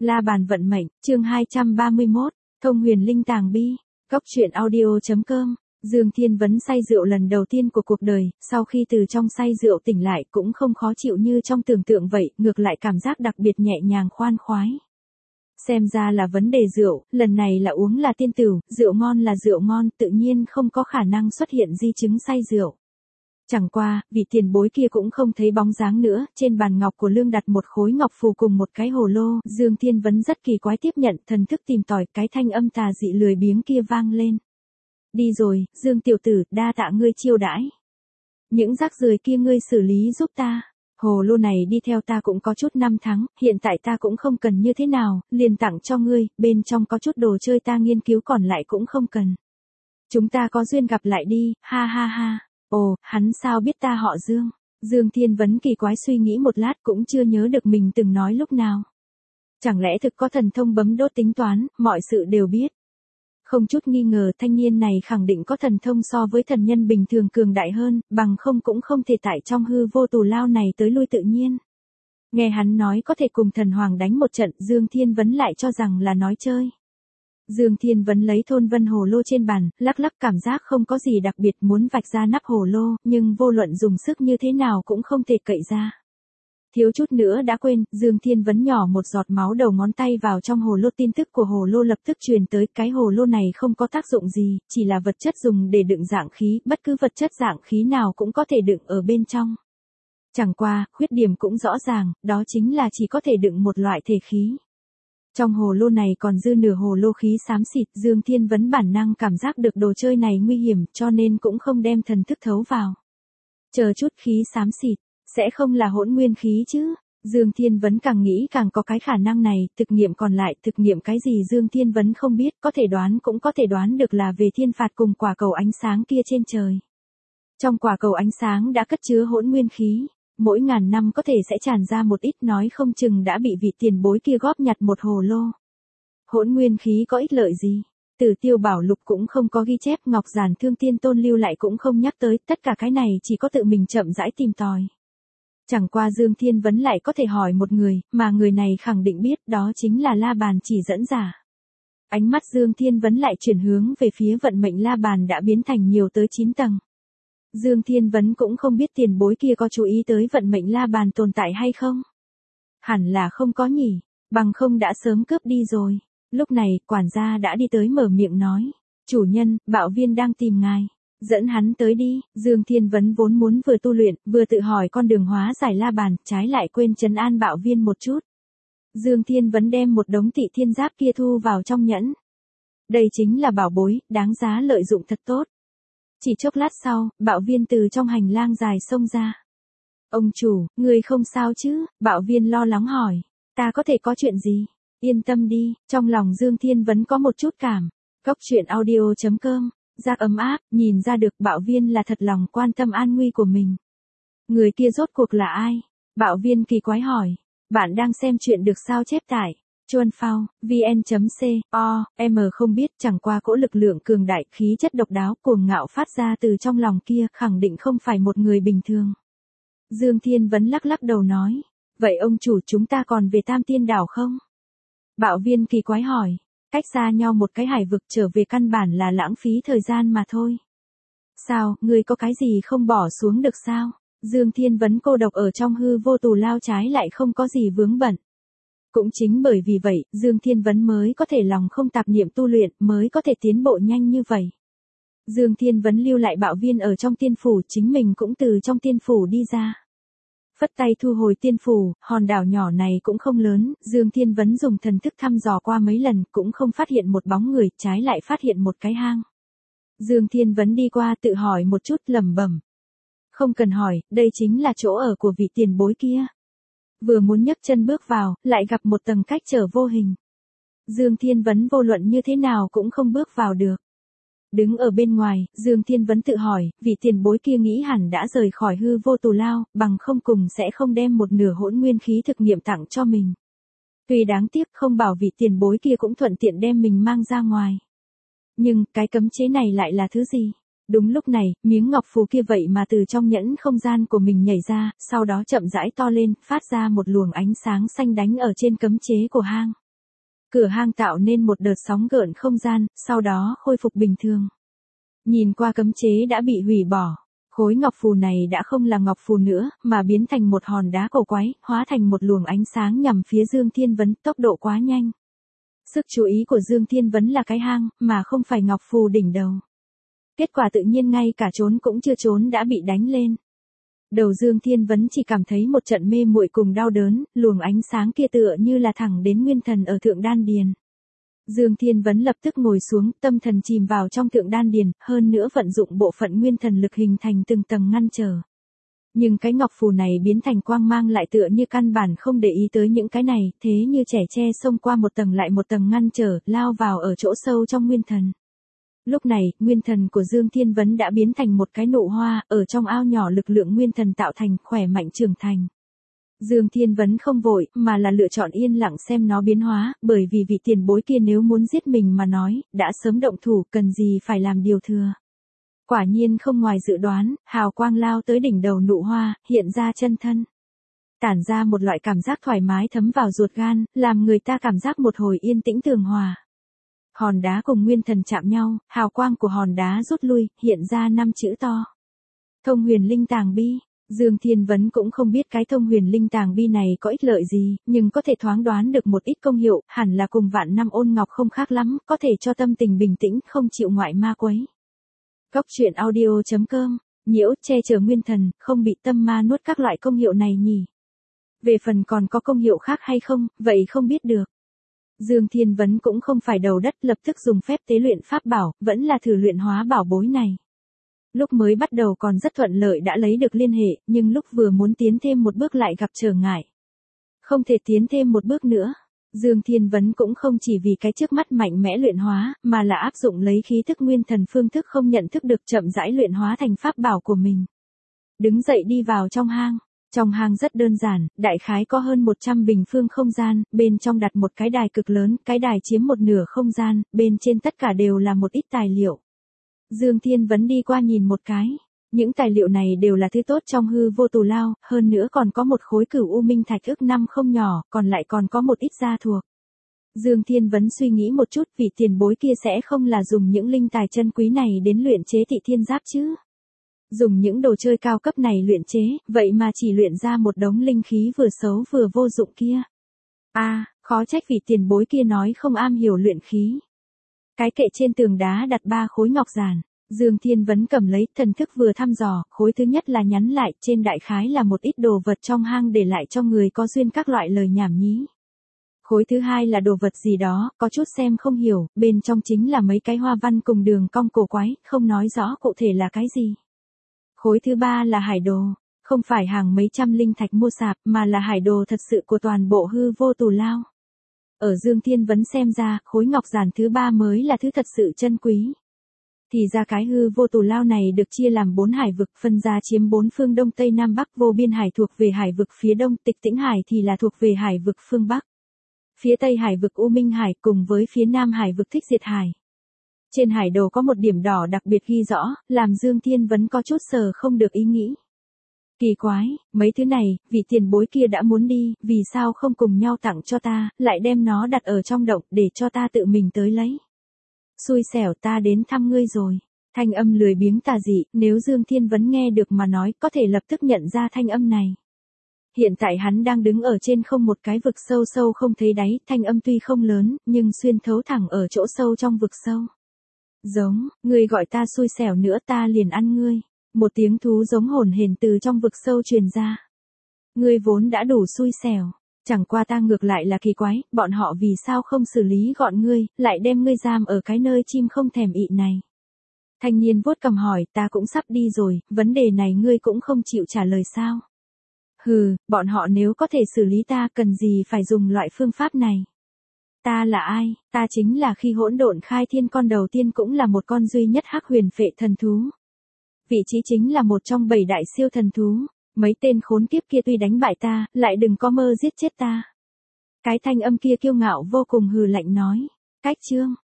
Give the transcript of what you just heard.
La bàn vận mệnh, chương 231, Thông huyền linh tàng bi, Cốc truyện audio.com. Dương Thiên Vấn say rượu lần đầu tiên của cuộc đời, sau khi từ trong say rượu tỉnh lại cũng không khó chịu như trong tưởng tượng vậy, ngược lại cảm giác đặc biệt nhẹ nhàng khoan khoái. Xem ra là vấn đề rượu, lần này là uống là tiên tửu, rượu ngon là rượu ngon, tự nhiên không có khả năng xuất hiện di chứng say rượu. Chẳng qua, vị tiền bối kia cũng không thấy bóng dáng nữa, trên bàn ngọc của Lương đặt một khối ngọc phù cùng một cái hồ lô, Dương Thiên Vấn rất kỳ quái tiếp nhận, thần thức tìm tòi, cái thanh âm tà dị lười biếng kia vang lên. Đi rồi, Dương tiểu tử, đa tạ ngươi chiêu đãi. Những rác rưởi kia ngươi xử lý giúp ta. Hồ lô này đi theo ta cũng có chút năm tháng, hiện tại ta cũng không cần như thế nào, liền tặng cho ngươi, bên trong có chút đồ chơi ta nghiên cứu còn lại cũng không cần. Chúng ta có duyên gặp lại đi, ha ha ha. Ồ, hắn sao biết ta họ Dương? Dương Thiên Vấn kỳ quái suy nghĩ một lát cũng chưa nhớ được mình từng nói lúc nào. Chẳng lẽ thực có thần thông bấm đốt tính toán, mọi sự đều biết. Không chút nghi ngờ thanh niên này khẳng định có thần thông so với thần nhân bình thường cường đại hơn, bằng không cũng không thể tại trong hư vô tù lao này tới lui tự nhiên. Nghe hắn nói có thể cùng thần hoàng đánh một trận, Dương Thiên Vấn lại cho rằng là nói chơi. Dương Thiên Vấn lấy thôn vân hồ lô trên bàn, lắc lắc cảm giác không có gì đặc biệt muốn vạch ra nắp hồ lô, nhưng vô luận dùng sức như thế nào cũng không thể cậy ra. Thiếu chút nữa đã quên, Dương Thiên Vấn nhỏ một giọt máu đầu ngón tay vào trong hồ lô, tin tức của hồ lô lập tức truyền tới, cái hồ lô này không có tác dụng gì, chỉ là vật chất dùng để đựng dạng khí, bất cứ vật chất dạng khí nào cũng có thể đựng ở bên trong. Chẳng qua, khuyết điểm cũng rõ ràng, đó chính là chỉ có thể đựng một loại thể khí. Trong hồ lô này còn dư nửa hồ lô khí xám xịt, Dương Thiên Vấn bản năng cảm giác được đồ chơi này nguy hiểm, cho nên cũng không đem thần thức thấu vào. Chờ chút, khí xám xịt, sẽ không là hỗn nguyên khí chứ? Dương Thiên Vấn càng nghĩ càng có cái khả năng này, thực nghiệm còn lại, thực nghiệm cái gì Dương Thiên Vấn không biết, có thể đoán cũng có thể đoán được là về thiên phạt cùng quả cầu ánh sáng kia trên trời. Trong quả cầu ánh sáng đã cất chứa hỗn nguyên khí. Mỗi ngàn năm có thể sẽ tràn ra một ít, nói không chừng đã bị vị tiền bối kia góp nhặt một hồ lô. Hỗn nguyên khí có ích lợi gì? Tử Tiêu Bảo Lục cũng không có ghi chép, Ngọc Giản Thương Tiên Tôn lưu lại cũng không nhắc tới, tất cả cái này chỉ có tự mình chậm rãi tìm tòi. Chẳng qua Dương Thiên Vấn lại có thể hỏi một người, mà người này khẳng định biết, đó chính là La Bàn chỉ dẫn giả. Ánh mắt Dương Thiên Vấn lại chuyển hướng về phía vận mệnh La Bàn đã biến thành nhiều tới 9 tầng. Dương Thiên Vấn cũng không biết tiền bối kia có chú ý tới vận mệnh La Bàn tồn tại hay không. Hẳn là không có nhỉ, bằng không đã sớm cướp đi rồi. Lúc này, quản gia đã đi tới mở miệng nói. Chủ nhân, Bạo Viên đang tìm ngài. Dẫn hắn tới đi. Dương Thiên Vấn vốn muốn vừa tu luyện, vừa tự hỏi con đường hóa giải La Bàn, trái lại quên trấn an Bạo Viên một chút. Dương Thiên Vấn đem một đống Tị Thiên Giáp kia thu vào trong nhẫn. Đây chính là bảo bối, đáng giá lợi dụng thật tốt. Chỉ chốc lát sau, Bạo Viên từ trong hành lang dài xông ra. Ông chủ, người không sao chứ? Bạo Viên lo lắng hỏi. Ta có thể có chuyện gì? Yên tâm đi, trong lòng Dương Thiên Vấn có một chút cảm. Cốc truyện audio.com, giác ấm áp, nhìn ra được Bạo Viên là thật lòng quan tâm an nguy của mình. Người kia rốt cuộc là ai? Bạo Viên kỳ quái hỏi. Bạn đang xem chuyện được sao chép tải. Chuan Phao, vn.c.o.m không biết, chẳng qua cỗ lực lượng cường đại, khí chất độc đáo, cuồng ngạo phát ra từ trong lòng kia, khẳng định không phải một người bình thường. Dương Thiên Vấn lắc lắc đầu nói, vậy ông chủ chúng ta còn về Tam Tiên Đảo không? Bạo Viên kỳ quái hỏi, cách xa nhau một cái hải vực trở về căn bản là lãng phí thời gian mà thôi. Sao, ngươi có cái gì không bỏ xuống được sao? Dương Thiên Vấn cô độc ở trong hư vô tù lao trái lại không có gì vướng bận. Cũng chính bởi vì vậy, Dương Thiên Vấn mới có thể lòng không tạp niệm tu luyện, mới có thể tiến bộ nhanh như vậy. Dương Thiên Vấn lưu lại Bạo Viên ở trong tiên phủ, chính mình cũng từ trong tiên phủ đi ra. Phất tay thu hồi tiên phủ, hòn đảo nhỏ này cũng không lớn, Dương Thiên Vấn dùng thần thức thăm dò qua mấy lần, cũng không phát hiện một bóng người, trái lại phát hiện một cái hang. Dương Thiên Vấn đi qua tự hỏi một chút, lẩm bẩm. Không cần hỏi, đây chính là chỗ ở của vị tiền bối kia. Vừa muốn nhấc chân bước vào, lại gặp một tầng cách trở vô hình. Dương Thiên Vấn vô luận như thế nào cũng không bước vào được. Đứng ở bên ngoài, Dương Thiên Vấn tự hỏi, vị tiền bối kia nghĩ hẳn đã rời khỏi hư vô tù lao, bằng không cùng sẽ không đem một nửa hỗn nguyên khí thực nghiệm tặng cho mình. Tuy đáng tiếc không bảo vị tiền bối kia cũng thuận tiện đem mình mang ra ngoài. Nhưng, cái cấm chế này lại là thứ gì? Đúng lúc này, miếng ngọc phù kia vậy mà từ trong nhẫn không gian của mình nhảy ra, sau đó chậm rãi to lên, phát ra một luồng ánh sáng xanh đánh ở trên cấm chế của hang. Cửa hang tạo nên một đợt sóng gợn không gian, sau đó khôi phục bình thường. Nhìn qua cấm chế đã bị hủy bỏ. Khối ngọc phù này đã không là ngọc phù nữa, mà biến thành một hòn đá cổ quái, hóa thành một luồng ánh sáng nhằm phía Dương Thiên Vấn, tốc độ quá nhanh. Sức chú ý của Dương Thiên Vấn là cái hang, mà không phải ngọc phù đỉnh đầu. Kết quả tự nhiên ngay cả trốn cũng chưa trốn đã bị đánh lên. Đầu Dương Thiên Vấn chỉ cảm thấy một trận mê muội cùng đau đớn, luồng ánh sáng kia tựa như là thẳng đến nguyên thần ở thượng đan điền. Dương Thiên Vấn lập tức ngồi xuống, tâm thần chìm vào trong thượng đan điền, hơn nữa vận dụng bộ phận nguyên thần lực hình thành từng tầng ngăn trở. Nhưng cái ngọc phù này biến thành quang mang lại tựa như căn bản không để ý tới những cái này, thế như trẻ tre xông qua một tầng lại một tầng ngăn trở, lao vào ở chỗ sâu trong nguyên thần. Lúc này, nguyên thần của Dương Thiên Vấn đã biến thành một cái nụ hoa, ở trong ao nhỏ lực lượng nguyên thần tạo thành, khỏe mạnh trưởng thành. Dương Thiên Vấn không vội, mà là lựa chọn yên lặng xem nó biến hóa, bởi vì vị tiền bối kia nếu muốn giết mình mà nói, đã sớm động thủ, cần gì phải làm điều thừa. Quả nhiên không ngoài dự đoán, hào quang lao tới đỉnh đầu nụ hoa, hiện ra chân thân. Tản ra một loại cảm giác thoải mái thấm vào ruột gan, làm người ta cảm giác một hồi yên tĩnh tường hòa. Hòn đá cùng nguyên thần chạm nhau, hào quang của hòn đá rút lui, hiện ra 5 chữ to. Thông huyền linh tàng bi. Dương Thiên Vấn cũng không biết cái thông huyền linh tàng bi này có ích lợi gì, nhưng có thể thoáng đoán được một ít công hiệu, hẳn là cùng vạn năm ôn ngọc không khác lắm, có thể cho tâm tình bình tĩnh, không chịu ngoại ma quấy. Góc truyện audio.com, nhiễu, che chở nguyên thần, không bị tâm ma nuốt các loại công hiệu này nhỉ. Về phần còn có công hiệu khác hay không, vậy không biết được. Dương Thiên Vấn cũng không phải đầu đất, lập tức dùng phép tế luyện pháp bảo, vẫn là thử luyện hóa bảo bối này. Lúc mới bắt đầu còn rất thuận lợi đã lấy được liên hệ, nhưng lúc vừa muốn tiến thêm một bước lại gặp trở ngại. Không thể tiến thêm một bước nữa. Dương Thiên Vấn cũng không chỉ vì cái trước mắt mạnh mẽ luyện hóa, mà là áp dụng lấy khí thức nguyên thần phương thức không nhận thức được chậm rãi luyện hóa thành pháp bảo của mình. Đứng dậy đi vào trong hang. Trong hang rất đơn giản, đại khái có hơn 100 bình phương không gian, bên trong đặt một cái đài cực lớn, cái đài chiếm một nửa không gian, bên trên tất cả đều là một ít tài liệu. Dương Thiên Vấn đi qua nhìn một cái. Những tài liệu này đều là thứ tốt trong hư vô tù lao, hơn nữa còn có một khối cửu u minh thạch ước 5 không nhỏ, còn lại còn có một ít gia thuộc. Dương Thiên Vấn suy nghĩ một chút, vị tiền bối kia sẽ không là dùng những linh tài chân quý này đến luyện chế Thị Thiên Giáp chứ. Dùng những đồ chơi cao cấp này luyện chế, vậy mà chỉ luyện ra một đống linh khí vừa xấu vừa vô dụng kia. Khó trách vị tiền bối kia nói không am hiểu luyện khí. Cái kệ trên tường đá đặt 3 khối ngọc giản. Dương Thiên Vấn cầm lấy, thần thức vừa thăm dò, khối thứ nhất là nhắn lại, trên đại khái là một ít đồ vật trong hang để lại cho người có duyên các loại lời nhảm nhí. Khối thứ hai là đồ vật gì đó, có chút xem không hiểu, bên trong chính là mấy cái hoa văn cùng đường cong cổ quái, không nói rõ cụ thể là cái gì. Khối thứ ba là hải đồ, không phải hàng mấy trăm linh thạch mua sạp, mà là hải đồ thật sự của toàn bộ hư vô tù lao. Ở Dương Thiên Vấn xem ra, khối ngọc giản thứ ba mới là thứ thật sự chân quý. Thì ra cái hư vô tù lao này được chia làm 4 hải vực, phân ra chiếm 4 phương Đông Tây Nam Bắc. Vô biên hải thuộc về hải vực phía Đông, Tịch Tĩnh Hải thì là thuộc về hải vực phương Bắc. Phía Tây hải vực U Minh Hải cùng với phía Nam hải vực Thích Diệt Hải. Trên hải đồ có một điểm đỏ đặc biệt ghi rõ, làm Dương Thiên Vấn có chút sờ không được ý nghĩ. Kỳ quái, mấy thứ này, vì tiền bối kia đã muốn đi, vì sao không cùng nhau tặng cho ta, lại đem nó đặt ở trong động để cho ta tự mình tới lấy. Xui xẻo, ta đến thăm ngươi rồi. Thanh âm lười biếng tà dị, nếu Dương Thiên Vấn nghe được mà nói, có thể lập tức nhận ra thanh âm này. Hiện tại hắn đang đứng ở trên không một cái vực sâu sâu không thấy đáy, thanh âm tuy không lớn, nhưng xuyên thấu thẳng ở chỗ sâu trong vực sâu. Giống, ngươi gọi ta xui xẻo nữa ta liền ăn ngươi. Một tiếng thú giống hồn hển từ trong vực sâu truyền ra. Ngươi vốn đã đủ xui xẻo. Chẳng qua ta ngược lại là kỳ quái, bọn họ vì sao không xử lý gọn ngươi, lại đem ngươi giam ở cái nơi chim không thèm ị này. Thanh niên vuốt cằm hỏi, ta cũng sắp đi rồi, vấn đề này ngươi cũng không chịu trả lời sao. Hừ, bọn họ nếu có thể xử lý ta cần gì phải dùng loại phương pháp này. Ta là ai, ta chính là khi hỗn độn khai thiên con đầu tiên cũng là một con duy nhất hắc huyền phệ thần thú. Vị trí chính là một trong 7 đại siêu thần thú. Mấy tên khốn kiếp kia tuy đánh bại ta, lại đừng có mơ giết chết ta. Cái thanh âm kia kiêu ngạo vô cùng hừ lạnh nói. Cách chương.